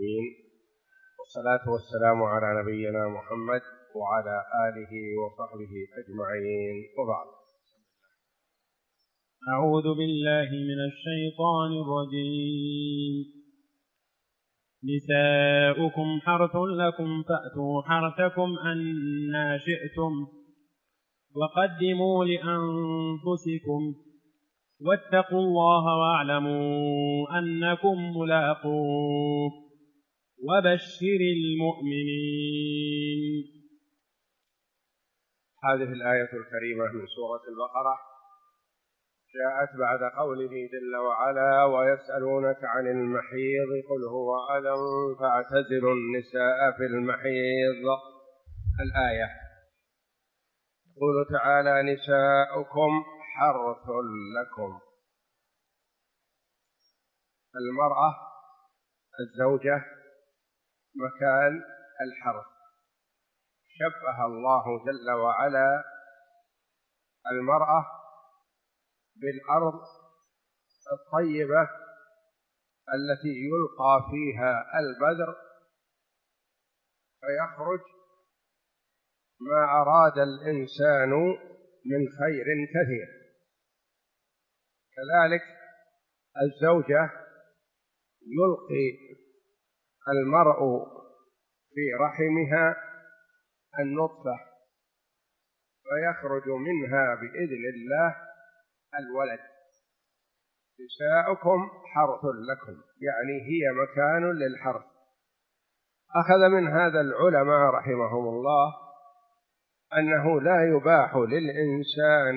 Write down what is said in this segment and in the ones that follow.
والصلاة والسلام على نبينا محمد وعلى آله وصحبه أجمعين، وبعد. أعوذ بالله من الشيطان الرجيم. نساؤكم حرث لكم فأتوا حرثكم أنى شئتم وقدموا لأنفسكم واتقوا الله واعلموا أنكم ملاقوه وبشر المؤمنين. هذه الآية الكريمة من سورة البقرة جاءت بعد قوله جل وعلا: ويسألونك عن المحيض قل هو أذى فاعتزلوا النساء في المحيض. الآية يقول تعالى: نساؤكم حرث لكم. المرأة الزوجة مكان الحرث، شبه الله جل وعلا المرأة بالأرض الطيبة التي يلقى فيها البذر فيخرج ما أراد الإنسان من خير كثير. كذلك الزوجة يلقي المرء في رحمها النطفة فيخرج منها بإذن الله الولد. نساؤكم حرث لكم، يعني هي مكان للحرث. أخذ من هذا العلماء رحمهم الله أنه لا يباح للإنسان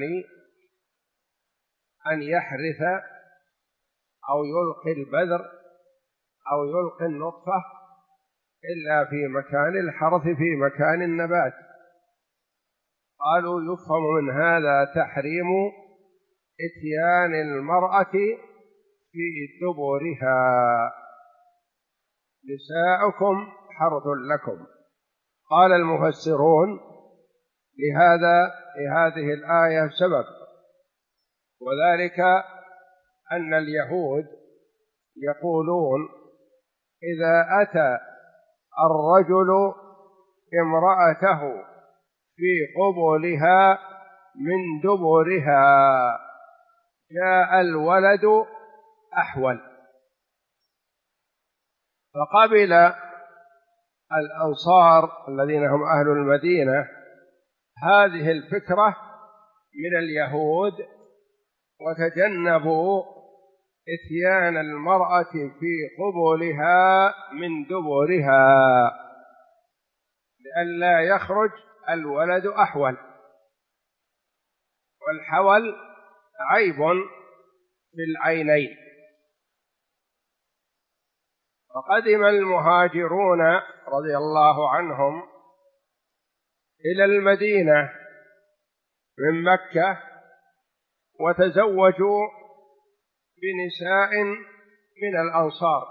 أن يحرث أو يلقي البذر أو يلقي النطفة إلا في مكان الحرث، في مكان النبات. قالوا يفهم من هذا تحريم إتيان المرأة في دبرها. نساؤكم حرث لكم. قال المفسرون لهذه الآية سبب، وذلك أن اليهود يقولون: إذا أتى الرجل امرأته في قبلها من دبرها جاء الولد أحول. فقبل الأنصار الذين هم أهل المدينة هذه الفكرة من اليهود، وتجنبوا إتيان المرأة في قبلها من دبرها لئلا يخرج الولد أحول، والحول عيب في العينين. فقدم المهاجرون رضي الله عنهم إلى المدينة من مكة وتزوجوا بنساء من الأنصار،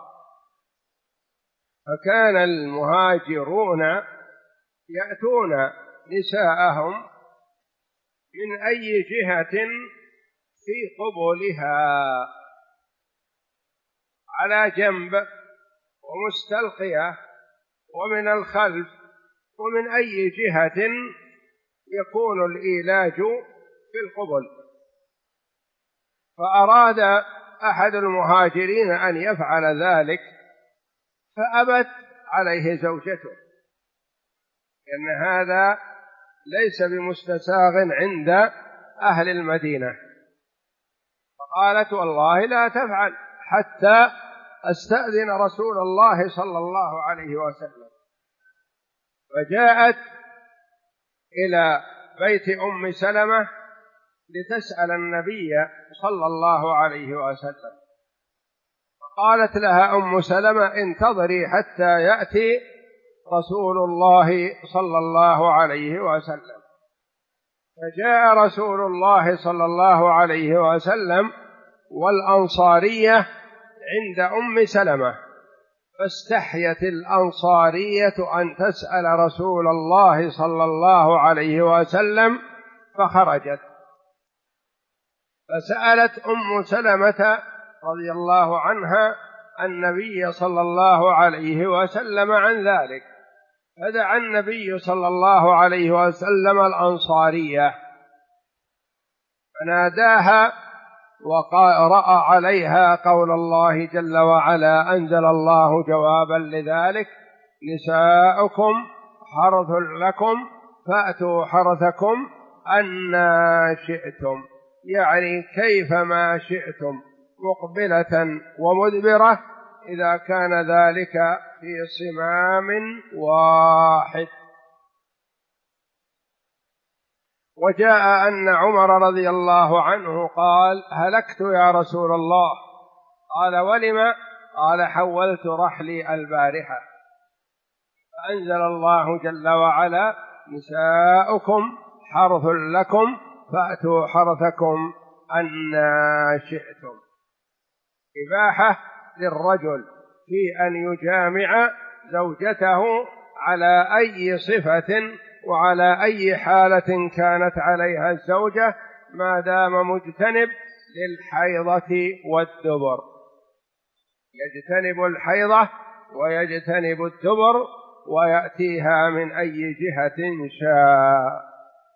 فكان المهاجرون يأتون نساءهم من أي جهة في قبلها على جنب ومستلقية ومن الخلف ومن أي جهة يكون الإيلاج في القبل. فأراد أحد المهاجرين أن يفعل ذلك فأبت عليه زوجته، لأن هذا ليس بمستساغ عند أهل المدينة. فقالت: والله لا تفعل حتى أستأذن رسول الله صلى الله عليه وسلم. فجاءت إلى بيت أم سلمة لتسأل النبي صلى الله عليه وسلم، فقالت لها أم سلمة: انتظري حتى يأتي رسول الله صلى الله عليه وسلم. فجاء رسول الله صلى الله عليه وسلم والأنصارية عند أم سلمة، فاستحيت الأنصارية أن تسأل رسول الله صلى الله عليه وسلم فخرجت، فسألت أم سلمة رضي الله عنها النبي صلى الله عليه وسلم عن ذلك، فدعا النبي صلى الله عليه وسلم الأنصارية فناداها وقرأ عليها قول الله جل وعلا: أنزل الله جوابا لذلك: نساؤكم حرث لكم فأتوا حرثكم أنى شئتم، يعني كيفما شئتم، مقبلة ومدبرة، إذا كان ذلك في صمام واحد. وجاء أن عمر رضي الله عنه قال: هلكت يا رسول الله. قال: ولم؟ قال: حولت رحلي البارحة، فأنزل الله جل وعلا: نساؤكم حرث لكم فأتوا حرثكم أنى شئتم. إباحة للرجل في أن يجامع زوجته على أي صفة وعلى أي حالة كانت عليها الزوجة، ما دام مجتنب للحيضة والدبر، يجتنب الحيضة ويجتنب الدبر ويأتيها من أي جهة شاء.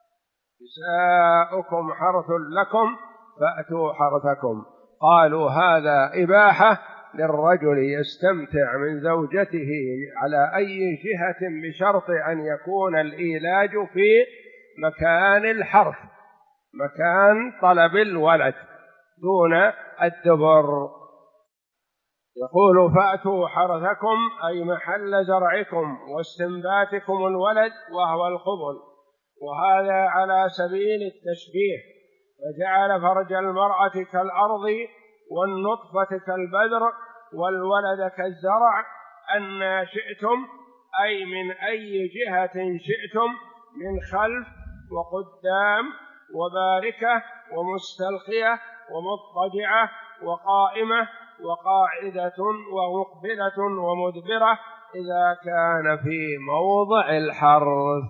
نساؤكم حرث لكم فأتوا حرثكم. قالوا: هذا إباحة للرجل يستمتع من زوجته على أي جهة بشرط أن يكون الإيلاج في مكان الحرث، مكان طلب الولد دون الدبر. يقول: فأتوا حرثكم أي محل زرعكم واستنباتكم الولد وهو القبل، وهذا على سبيل التشبيه، فجعل فرج المرأة كالأرض والنطفة كالبذر والولد كالزرع. أن شئتم أي من أي جهة شئتم، من خلف وقدام وباركة ومستلقية ومضطجعة وقائمة وقاعدة ومقبلة ومدبرة، إذا كان في موضع الحرث.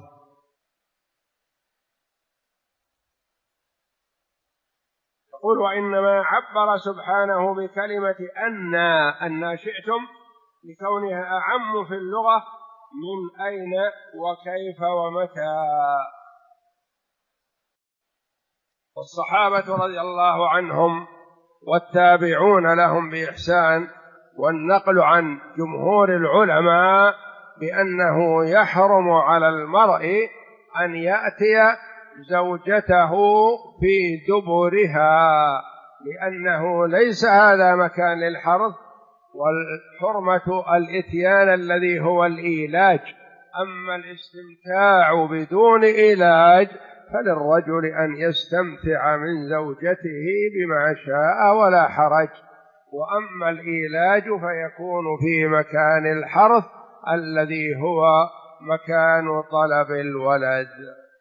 يقول: وإنما عبر سبحانه بكلمة أن شئتم لكونها أعم في اللغة من أين وكيف ومتى. والصحابة رضي الله عنهم والتابعون لهم بإحسان، والنقل عن جمهور العلماء بأنه يحرم على المرء أن يأتي زوجته في دبرها، لأنه ليس هذا مكان للحرث، والحرمة الإتيان الذي هو الإيلاج. أما الاستمتاع بدون إيلاج فللرجل أن يستمتع من زوجته بما شاء ولا حرج، وأما الإيلاج فيكون في مكان الحرث الذي هو مكان طلب الولد.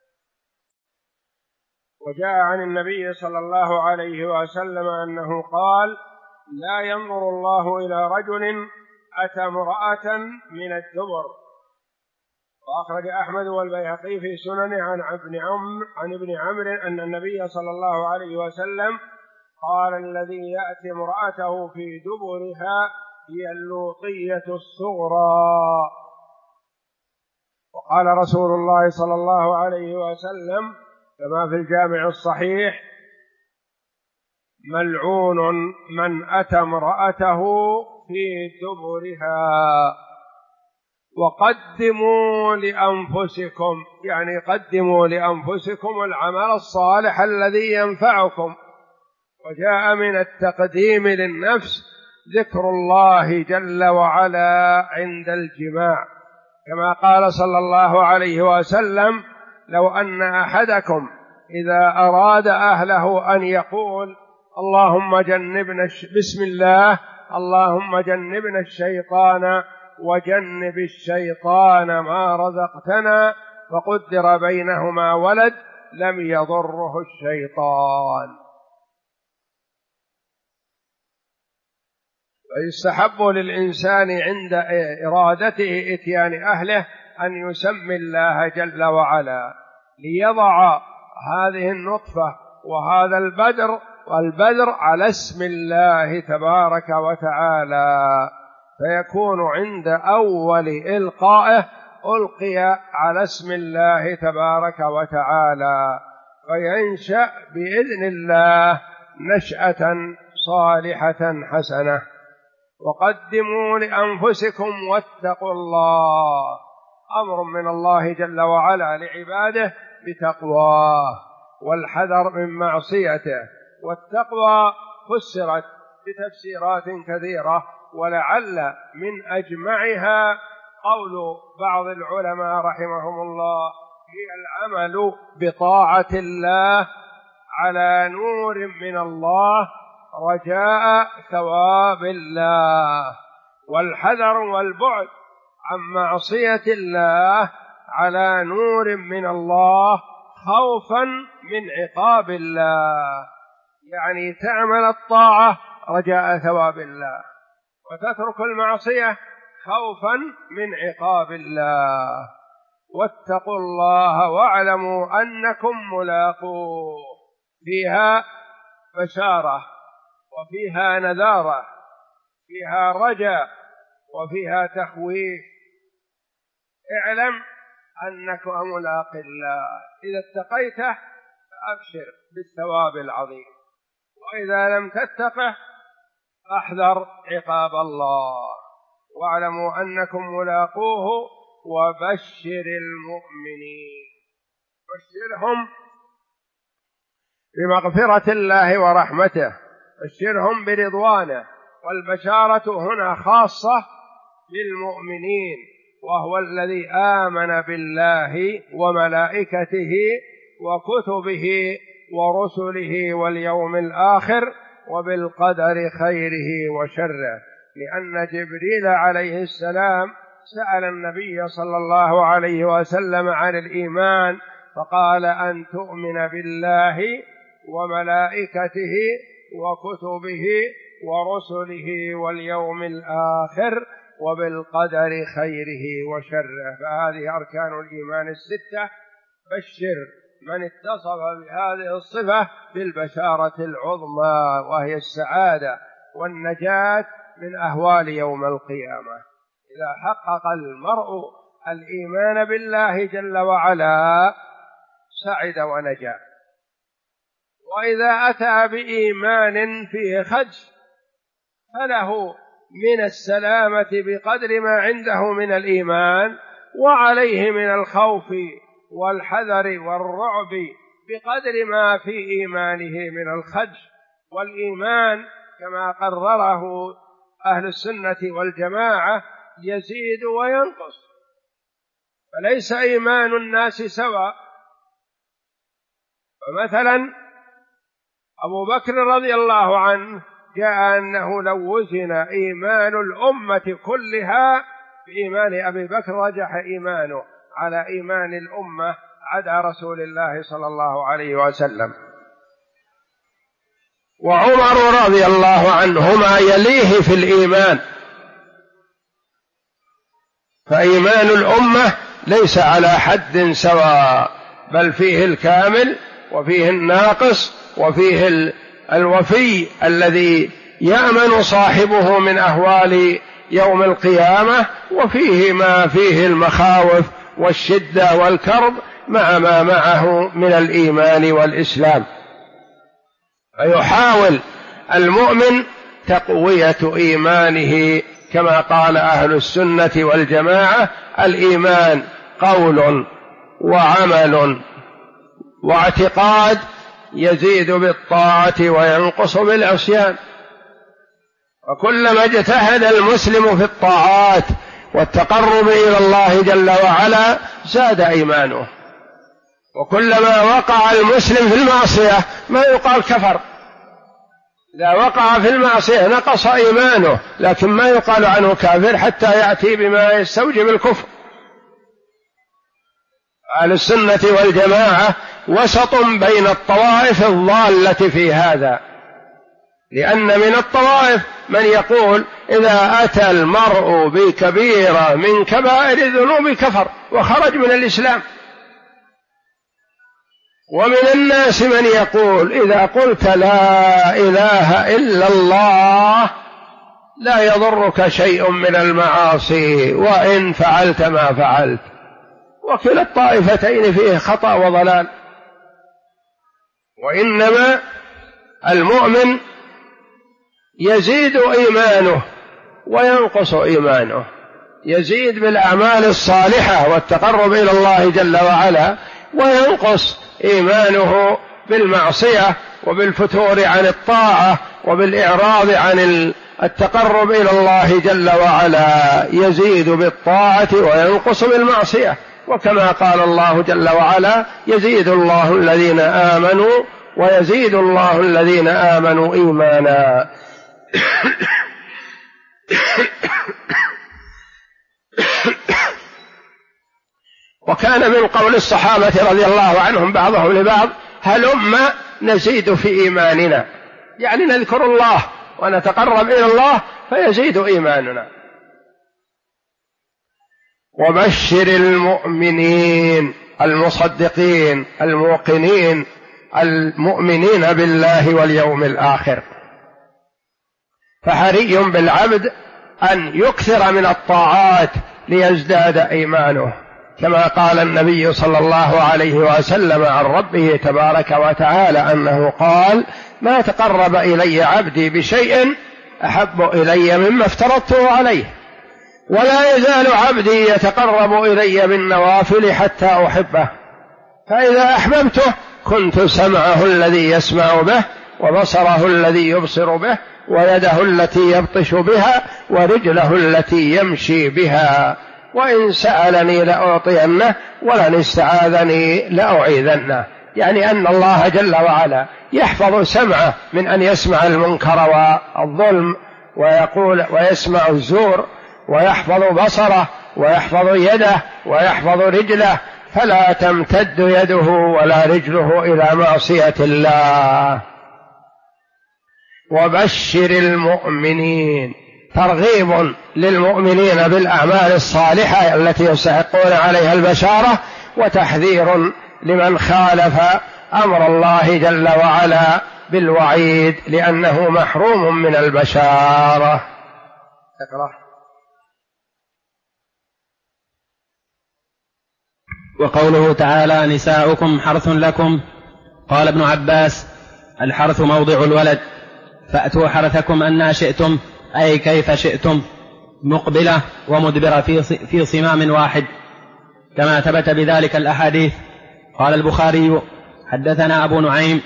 وجاء عن النبي صلى الله عليه وسلم أنه قال: لا ينظر الله إلى رجل أتى امرأة من الدبر. وأخرج أحمد والبيهقي في سننه عن ابن عمرو أن النبي صلى الله عليه وسلم قال: الذي يأتي امرأته في دبرها هي اللوطية الصغرى. وقال رسول الله صلى الله عليه وسلم كما في الجامع الصحيح: ملعون من أتى امرأته في دبرها. وقدموا لأنفسكم، يعني قدموا لأنفسكم العمل الصالح الذي ينفعكم. وجاء من التقديم للنفس ذكر الله جل وعلا عند الجماع، كما قال صلى الله عليه وسلم: لو أن أحدكم إذا أراد أهله أن يقول: اللهم جنبنا بسم الله، اللهم جنبنا الشيطان وجنب الشيطان ما رزقتنا، فقدر بينهما ولد، لم يضره الشيطان. فيستحب للإنسان عند إرادته إتيان أهله أن يسمي الله جل وعلا، ليضع هذه النطفة وهذا البذر والبذر على اسم الله تبارك وتعالى، فيكون عند أول إلقائه ألقي على اسم الله تبارك وتعالى، فينشأ بإذن الله نشأة صالحة حسنة. وقدموا لأنفسكم واتقوا الله، أمر من الله جل وعلا لعباده بتقواه والحذر من معصيته. والتقوى فسرت بتفسيرات كثيرة، ولعل من أجمعها قول بعض العلماء رحمهم الله: هي العمل بطاعة الله على نور من الله رجاء ثواب الله، والحذر والبعد عن معصية الله على نور من الله خوفا من عقاب الله. يعني تعمل الطاعة رجاء ثواب الله، وتترك المعصية خوفا من عقاب الله. واتقوا الله واعلموا أنكم ملاقوه، فيها بشارة وفيها نذارة، فيها رجاء وفيها تخويف. اعلم أنك ملاق الله، إذا اتقيته فأبشر بالثواب العظيم، وإذا لم تتقه فاحذر عقاب الله. واعلموا أنكم ملاقوه وبشر المؤمنين، بشرهم بمغفرة الله ورحمته، بشرهم برضوانه. والبشارة هنا خاصة للمؤمنين، وهو الذي آمن بالله وملائكته وكتبه ورسله واليوم الآخر وبالقدر خيره وشره. لأن جبريل عليه السلام سأل النبي صلى الله عليه وسلم عن الإيمان، فقال: أن تؤمن بالله وملائكته وكتبه ورسله واليوم الآخر وبالقدر خيره وشره. فهذه أركان الإيمان الستة. بشر من اتصف بهذه الصفة بالبشارة العظمى، وهي السعادة والنجاة من أهوال يوم القيامة. إذا حقق المرء الإيمان بالله جل وعلا سعد ونجا. وإذا أتى بإيمان فيه خدش فله من السلامة بقدر ما عنده من الإيمان، وعليه من الخوف والحذر والرعب بقدر ما في إيمانه من الخدش. والإيمان كما قرره أهل السنة والجماعة يزيد وينقص، فليس إيمان الناس سواء. فمثلا أبو بكر رضي الله عنه جاء أنه لو وزن إيمان الأمة كلها بإيمان أبي بكر رجح إيمانه على إيمان الأمة عدا رسول الله صلى الله عليه وسلم. وعمر رضي الله عنهما يليه في الإيمان، فإيمان الأمة ليس على حد سواء، بل فيه الكامل وفيه الناقص وفيه الوفي الذي يأمن صاحبه من أهوال يوم القيامة، وفيه ما فيه المخاوف والشدة والكرب مع ما معه من الإيمان والإسلام. فيحاول المؤمن تقوية إيمانه كما قال أهل السنة والجماعة: الإيمان قول وعمل واعتقاد، يزيد بالطاعة وينقص بالعصيان. وكلما اجتهد المسلم في الطاعات والتقرب إلى الله جل وعلا زاد إيمانه، وكلما وقع المسلم في المعصية ما يقال كفر. إذا وقع في المعصية نقص إيمانه، لكن ما يقال عنه كافر حتى يأتي بما يستوجب الكفر. أهل السنة والجماعة وسط بين الطوائف الضالة في هذا، لأن من الطوائف من يقول إذا أتى المرء بكبيرة من كبائر الذنوب كفر وخرج من الإسلام، ومن الناس من يقول إذا قلت لا إله إلا الله لا يضرك شيء من المعاصي وإن فعلت ما فعلت، وكلا الطائفتين فيه خطأ وضلال. وإنما المؤمن يزيد إيمانه وينقص إيمانه، يزيد بالأعمال الصالحة والتقرب إلى الله جل وعلا، وينقص إيمانه بالمعصية وبالفتور عن الطاعة وبالإعراض عن التقرب إلى الله جل وعلا، يزيد بالطاعة وينقص بالمعصية. وكما قال الله جل وعلا: يزيد الله الذين آمنوا ويزيد الله الذين آمنوا إيمانا. وكان من قول الصحابة رضي الله عنهم بعضهم لبعض: هلما نزيد في إيماننا، يعني نذكر الله ونتقرب إلى الله فيزيد إيماننا. وبشر المؤمنين المصدقين الموقنين المؤمنين بالله واليوم الآخر. فحري بالعبد أن يكثر من الطاعات ليزداد إيمانه، كما قال النبي صلى الله عليه وسلم عن ربه تبارك وتعالى أنه قال: ما تقرب إلي عبدي بشيء أحب إلي مما افترضته عليه، ولا يزال عبدي يتقرب إلي بالنوافل حتى أحبه، فإذا أحببته كنت سمعه الذي يسمع به وبصره الذي يبصر به ويده التي يبطش بها ورجله التي يمشي بها، وإن سألني لأعطينه ولن استعاذني لأعيذنه. يعني أن الله جل وعلا يحفظ سمعه من أن يسمع المنكر والظلم ويسمع الزور، ويحفظ بصره ويحفظ يده ويحفظ رجله، فلا تمتد يده ولا رجله إلى معصية الله. وبشر المؤمنين، ترغيب للمؤمنين بالأعمال الصالحة التي يستحقون عليها البشارة، وتحذير لمن خالف أمر الله جل وعلا بالوعيد لأنه محروم من البشارة. اقرأ. وقوله تعالى: نساؤكم حرث لكم. قال ابن عباس: الحرث موضع الولد، فأتوا حرثكم أنى شئتم، أي كيف شئتم، مقبلة ومدبرة في صمام واحد، كما ثبت بذلك الأحاديث. قال البخاري: حدثنا أبو نعيم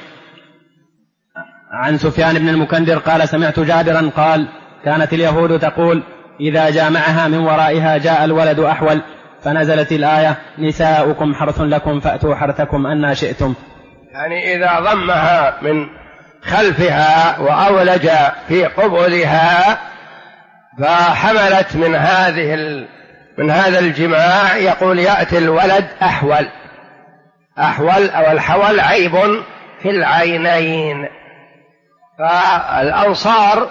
عن سفيان بن المكندر قال: سمعت جابرا قال: كانت اليهود تقول: إذا جامعها من ورائها جاء الولد أحول، فنزلت الآية: نساؤكم حرث لكم فأتوا حرثكم أنى شئتم. يعني إذا ضمها من خلفها وأولج في قبلها فحملت من هذا الجماع، يقول: يأتي الولد أحول. أحول أو الحول عيب في العينين. فالأنصار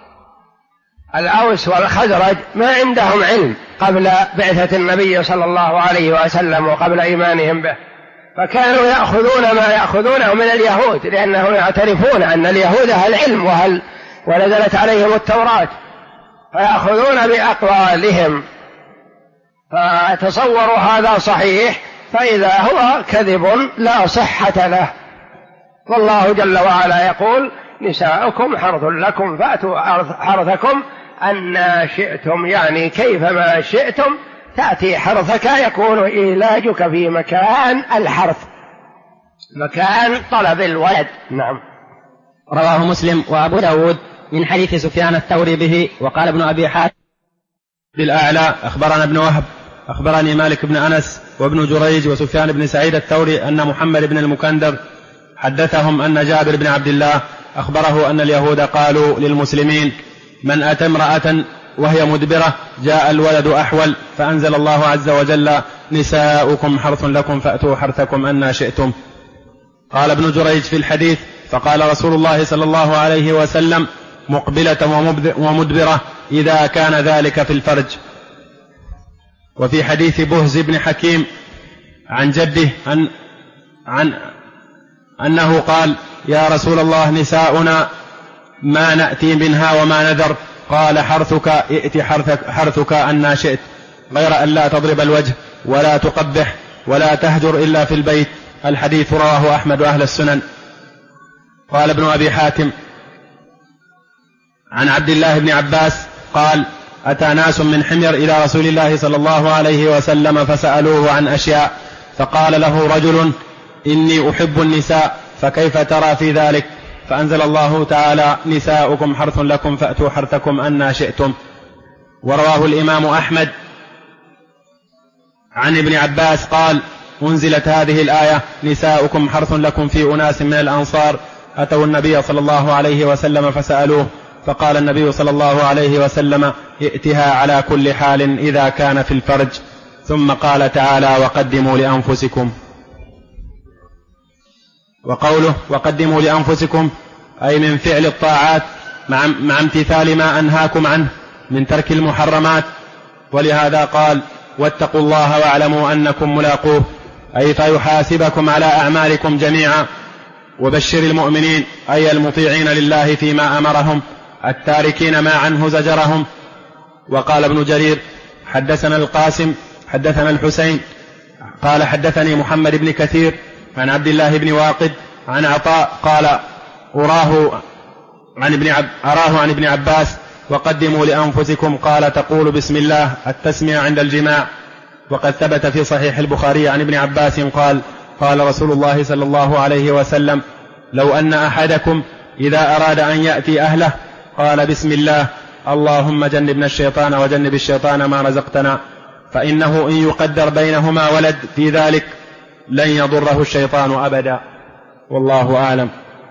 الأوس والخزرج ما عندهم علم قبل بعثة النبي صلى الله عليه وسلم وقبل إيمانهم به، فكانوا يأخذون ما يأخذونه من اليهود، لأنهم يعترفون أن اليهود أهل علم ونزلت عليهم التوراة، فيأخذون بأقوالهم، فتصوروا هذا صحيح، فإذا هو كذب لا صحة له. والله جل وعلا يقول: نساؤكم حرث لكم فأتوا حرثكم أنى شئتم، يعني كيفما شئتم تأتي حرثك، يكون إيلاجك في مكان الحرث، مكان طلب الولد. نعم. رواه مسلم وأبو داود من حديث سفيان الثوري به. وقال ابن أبي حاتم بالأعلى: أخبرنا ابن وهب أخبرني مالك بن أنس وابن جريج وسفيان بن سعيد الثوري أن محمد بن المكندر حدثهم أن جابر بن عبد الله أخبره أن اليهود قالوا للمسلمين: من أتى امرأة وهي مدبرة جاء الولد أحول، فأنزل الله عز وجل: نساؤكم حرث لكم فأتوا حرثكم أنى شئتم. قال ابن جريج في الحديث: فقال رسول الله صلى الله عليه وسلم: مقبلة ومدبرة إذا كان ذلك في الفرج. وفي حديث بهز بن حكيم عن جده أنه قال: يا رسول الله، نساؤنا ما نأتي منها وما نذر. قال: حرثك ائت حرثك أن شئت، غير أن لا تضرب الوجه ولا تقبح ولا تهجر إلا في البيت. الحديث رواه أحمد وأهل السنن. قال ابن أبي حاتم عن عبد الله بن عباس قال: أتى ناس من حمير إلى رسول الله صلى الله عليه وسلم فسألوه عن أشياء، فقال له رجل: إني أحب النساء، فكيف ترى في ذلك؟ فأنزل الله تعالى: نساؤكم حرث لكم فأتوا حرثكم أنى شئتم. ورواه الإمام أحمد عن ابن عباس قال: أنزلت هذه الآية: نساؤكم حرث لكم في أناس من الأنصار أتوا النبي صلى الله عليه وسلم فسألوه، فقال النبي صلى الله عليه وسلم: ائتها على كل حال إذا كان في الفرج. ثم قال تعالى: وقدموا لأنفسكم. وقوله وقدموا لأنفسكم أي من فعل الطاعات مع امتثال ما أنهاكم عنه من ترك المحرمات. ولهذا قال: واتقوا الله واعلموا أنكم ملاقوه، أي فيحاسبكم على أعمالكم جميعا. وبشر المؤمنين أي المطيعين لله فيما أمرهم التاركين ما عنه زجرهم. وقال ابن جرير: حدثنا القاسم حدثنا الحسين قال: حدثني محمد بن كثير عن عبد الله بن واقد عن عطاء قال: أراه عن ابن عباس: وقدموا لأنفسكم، قال: تقول بسم الله التسمية عند الجماع. وقد ثبت في صحيح البخاري عن ابن عباس قال: قال رسول الله صلى الله عليه وسلم: لو أن أحدكم إذا أراد أن يأتي أهله قال: بسم الله، اللهم جنبنا الشيطان وجنب الشيطان ما رزقتنا، فإنه إن يقدر بينهما ولد في ذلك لن يضره الشيطان أبدا. والله أعلم.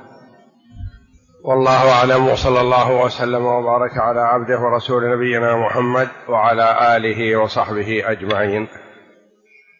والله أعلم، وصلى الله وسلم وبارك على عبده ورسول نبينا محمد وعلى آله وصحبه أجمعين.